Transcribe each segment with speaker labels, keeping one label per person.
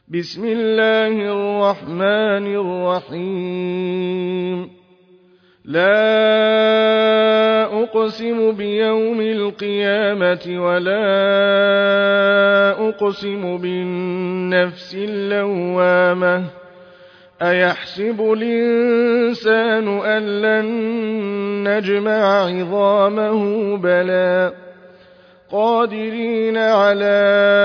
Speaker 1: بسم الله الرحمن الرحيم لا أقسم بيوم القيامة ولا أقسم بالنفس اللوامة أيحسب الإنسان أن لن نجمع عظامه بلى قادرين على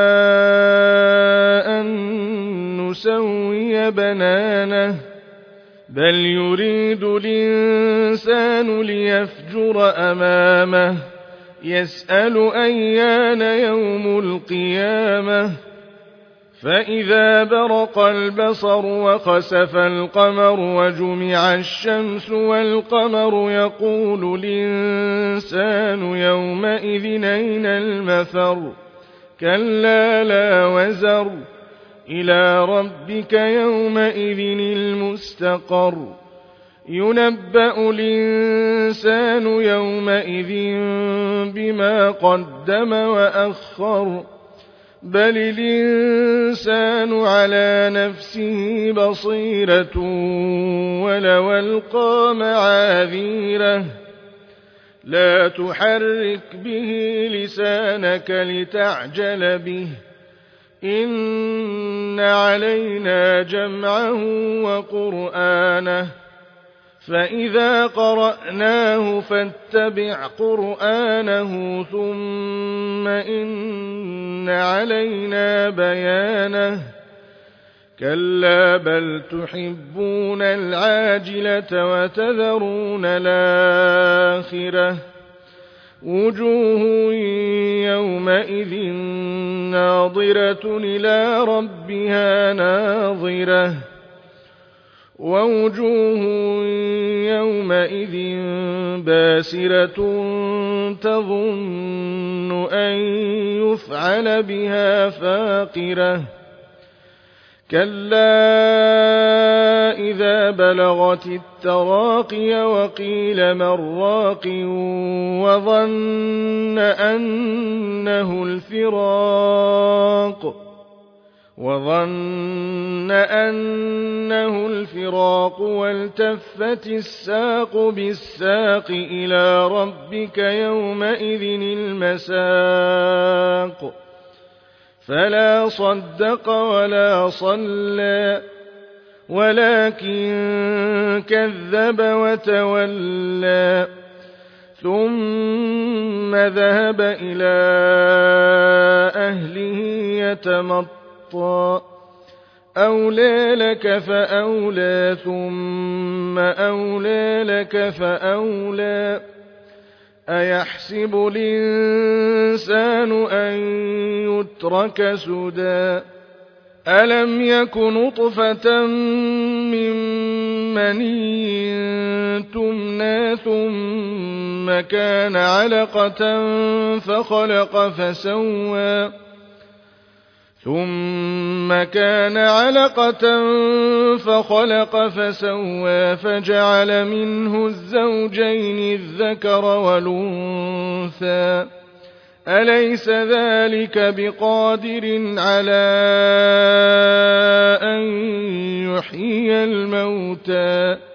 Speaker 1: أن نسوي بنانه بل يريد الإنسان ليفجر أمامه يسأل أيان يوم القيامة فإذا برق البصر وخسف القمر وجمع الشمس والقمر يقول الإنسان يومئذ أين المفر كلا لا وزر إلى ربك يومئذ المستقر ينبأ الإنسان يومئذ بما قدم وأخر بل الإنسان على نفسه بصيرة ولو ألقى معاذيره لا تحرك به لسانك لتعجل به إن علينا جمعه وقرآنه فإذا قرأناه فاتبع قرآنه ثم إن علينا بيانه كلا بل تحبون العاجلة وتذرون الآخرة وجوه يومئذ ناظرة إلى ربها ناظرة ووجوه يومئذ باسرة تظن أن يفعل بها فاقرة كلا إذا بلغت التراقي وقيل من راق وظن أنه الفراق والتفت الساق بالساق إلى ربك يومئذ المساق فلا صدق ولا صلى ولكن كذب وتولى ثم ذهب إلى أهله يتمطى أولى لك فأولى ثم أولى لك فأولى أيحسب الإنسان أن يترك سدى ألم يك نطفة من مني تمنى ثم كان علقة فخلق فسوى فجعل منه الزوجين الذكر والأنثى أليس ذلك بقادر على أن يحيي الموتى